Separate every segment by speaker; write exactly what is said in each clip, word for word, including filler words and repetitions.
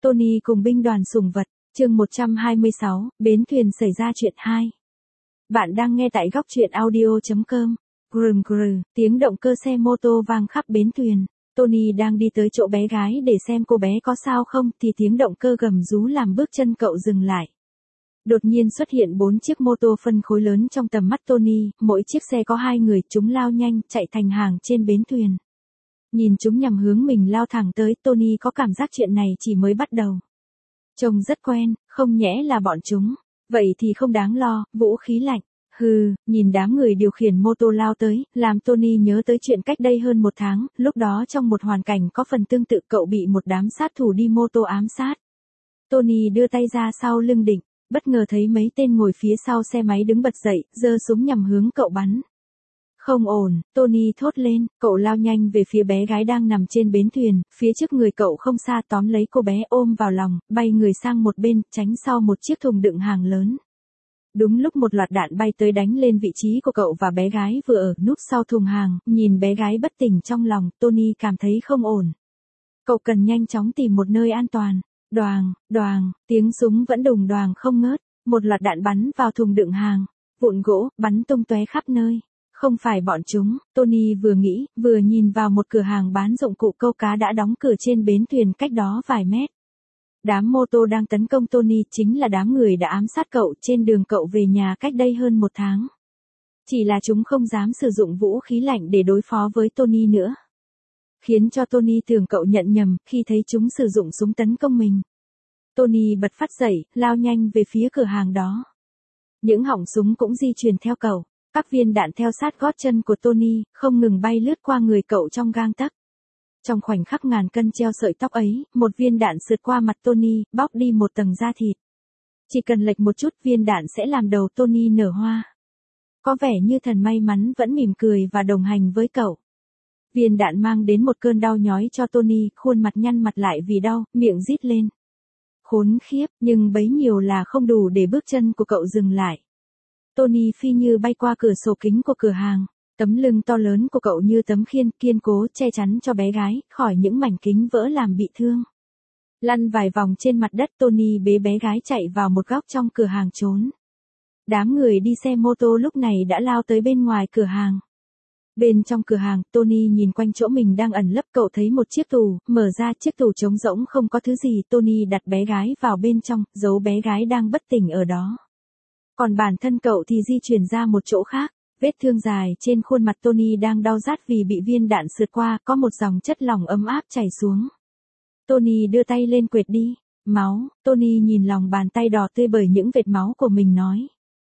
Speaker 1: Tony cùng binh đoàn sủng vật, chương một trăm hai mươi sáu, bến thuyền xảy ra chuyện hai. Bạn đang nghe tại góc truyện audio chấm com. Grừng grừ, tiếng động cơ xe mô tô vang khắp bến thuyền. Tony đang đi tới chỗ bé gái để xem cô bé có sao không thì tiếng động cơ gầm rú làm bước chân cậu dừng lại. Đột nhiên xuất hiện bốn chiếc mô tô phân khối lớn trong tầm mắt Tony, mỗi chiếc xe có hai người, chúng lao nhanh, chạy thành hàng trên bến thuyền. Nhìn chúng nhằm hướng mình lao thẳng tới, Tony có cảm giác chuyện này chỉ mới bắt đầu. Trông rất quen, không nhẽ là bọn chúng. Vậy thì không đáng lo, vũ khí lạnh. Hừ, nhìn đám người điều khiển mô tô lao tới, làm Tony nhớ tới chuyện cách đây hơn một tháng, lúc đó trong một hoàn cảnh có phần tương tự cậu bị một đám sát thủ đi mô tô ám sát. Tony đưa tay ra sau lưng định, bất ngờ thấy mấy tên ngồi phía sau xe máy đứng bật dậy, giơ súng nhằm hướng cậu bắn. Không ổn, Tony thốt lên, cậu lao nhanh về phía bé gái đang nằm trên bến thuyền, phía trước người cậu không xa tóm lấy cô bé ôm vào lòng, bay người sang một bên, tránh sau một chiếc thùng đựng hàng lớn. Đúng lúc một loạt đạn bay tới đánh lên vị trí của cậu và bé gái vừa ở núp sau thùng hàng, nhìn bé gái bất tỉnh trong lòng, Tony cảm thấy không ổn. Cậu cần nhanh chóng tìm một nơi an toàn. Đoàng, đoàng, tiếng súng vẫn đùng đoàng không ngớt, một loạt đạn bắn vào thùng đựng hàng, vụn gỗ, bắn tung tóe khắp nơi. Không phải bọn chúng, Tony vừa nghĩ, vừa nhìn vào một cửa hàng bán dụng cụ câu cá đã đóng cửa trên bến thuyền cách đó vài mét. Đám mô tô đang tấn công Tony chính là đám người đã ám sát cậu trên đường cậu về nhà cách đây hơn một tháng. Chỉ là chúng không dám sử dụng vũ khí lạnh để đối phó với Tony nữa. Khiến cho Tony tưởng cậu nhận nhầm khi thấy chúng sử dụng súng tấn công mình. Tony bật phát dậy, lao nhanh về phía cửa hàng đó. Những họng súng cũng di chuyển theo cậu. Các viên đạn theo sát gót chân của Tony, không ngừng bay lướt qua người cậu trong gang tấc. Trong khoảnh khắc ngàn cân treo sợi tóc ấy, một viên đạn sượt qua mặt Tony, bóc đi một tầng da thịt. Chỉ cần lệch một chút viên đạn sẽ làm đầu Tony nở hoa. Có vẻ như thần may mắn vẫn mỉm cười và đồng hành với cậu. Viên đạn mang đến một cơn đau nhói cho Tony, khuôn mặt nhăn mặt lại vì đau, miệng rít lên. Khốn khiếp, nhưng bấy nhiêu là không đủ để bước chân của cậu dừng lại. Tony phi như bay qua cửa sổ kính của cửa hàng, tấm lưng to lớn của cậu như tấm khiên kiên cố che chắn cho bé gái khỏi những mảnh kính vỡ làm bị thương. Lăn vài vòng trên mặt đất, Tony bế bé gái chạy vào một góc trong cửa hàng trốn. Đám người đi xe mô tô lúc này đã lao tới bên ngoài cửa hàng. Bên trong cửa hàng, Tony nhìn quanh chỗ mình đang ẩn lấp, cậu thấy một chiếc tủ, mở ra chiếc tủ trống rỗng không có thứ gì, Tony đặt bé gái vào bên trong, giấu bé gái đang bất tỉnh ở đó. Còn bản thân cậu thì di chuyển ra một chỗ khác, vết thương dài trên khuôn mặt Tony đang đau rát vì bị viên đạn sượt qua, có một dòng chất lỏng ấm áp chảy xuống. Tony đưa tay lên quệt đi, máu, Tony nhìn lòng bàn tay đỏ tươi bởi những vệt máu của mình nói.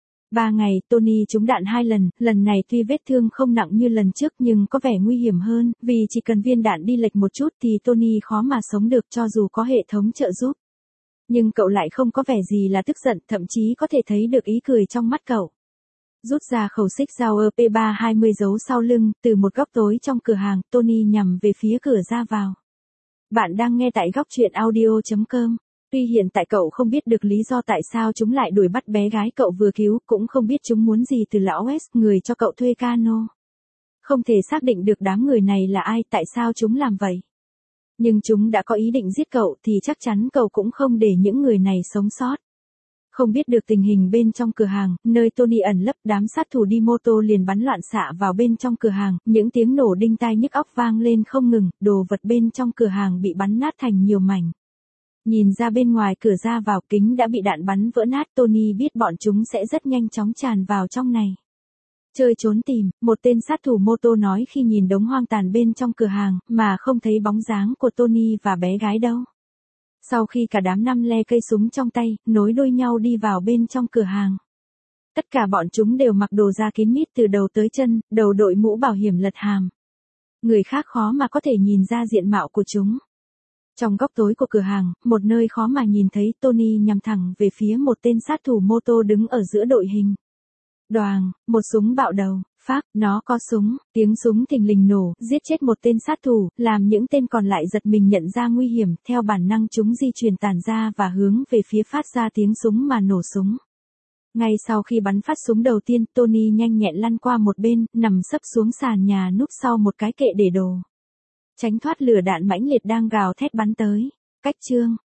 Speaker 1: Ba ngày, Tony trúng đạn hai lần, lần này tuy vết thương không nặng như lần trước nhưng có vẻ nguy hiểm hơn, vì chỉ cần viên đạn đi lệch một chút thì Tony khó mà sống được cho dù có hệ thống trợ giúp. Nhưng cậu lại không có vẻ gì là tức giận, thậm chí có thể thấy được ý cười trong mắt cậu. Rút ra khẩu xích dao E P ba hai mươi giấu sau lưng, từ một góc tối trong cửa hàng, Tony nhằm về phía cửa ra vào. Bạn đang nghe tại góc truyện audio chấm com. Tuy hiện tại cậu không biết được lý do tại sao chúng lại đuổi bắt bé gái cậu vừa cứu, cũng không biết chúng muốn gì từ lão West, người cho cậu thuê cano. Không thể xác định được đám người này là ai, tại sao chúng làm vậy. Nhưng chúng đã có ý định giết cậu thì chắc chắn cậu cũng không để những người này sống sót. Không biết được tình hình bên trong cửa hàng, nơi Tony ẩn lấp, đám sát thủ đi mô tô liền bắn loạn xạ vào bên trong cửa hàng, những tiếng nổ đinh tai nhức óc vang lên không ngừng, đồ vật bên trong cửa hàng bị bắn nát thành nhiều mảnh. Nhìn ra bên ngoài cửa ra vào, kính đã bị đạn bắn vỡ nát, Tony biết bọn chúng sẽ rất nhanh chóng tràn vào trong này. Chơi trốn tìm, một tên sát thủ mô tô nói khi nhìn đống hoang tàn bên trong cửa hàng, mà không thấy bóng dáng của Tony và bé gái đâu. Sau khi cả đám năm le cây súng trong tay, nối đuôi nhau đi vào bên trong cửa hàng. Tất cả bọn chúng đều mặc đồ da kín mít từ đầu tới chân, đầu đội mũ bảo hiểm lật hàm. Người khác khó mà có thể nhìn ra diện mạo của chúng. Trong góc tối của cửa hàng, một nơi khó mà nhìn thấy, Tony nhằm thẳng về phía một tên sát thủ mô tô đứng ở giữa đội hình. Đoàng, một súng bạo đầu, phác, nó có súng, tiếng súng thình lình nổ, giết chết một tên sát thủ, làm những tên còn lại giật mình nhận ra nguy hiểm, theo bản năng chúng di chuyển tản ra và hướng về phía phát ra tiếng súng mà nổ súng. Ngay sau khi bắn phát súng đầu tiên, Tony nhanh nhẹn lăn qua một bên, nằm sấp xuống sàn nhà núp sau một cái kệ để đồ. Tránh thoát lửa đạn mãnh liệt đang gào thét bắn tới. Cách chương.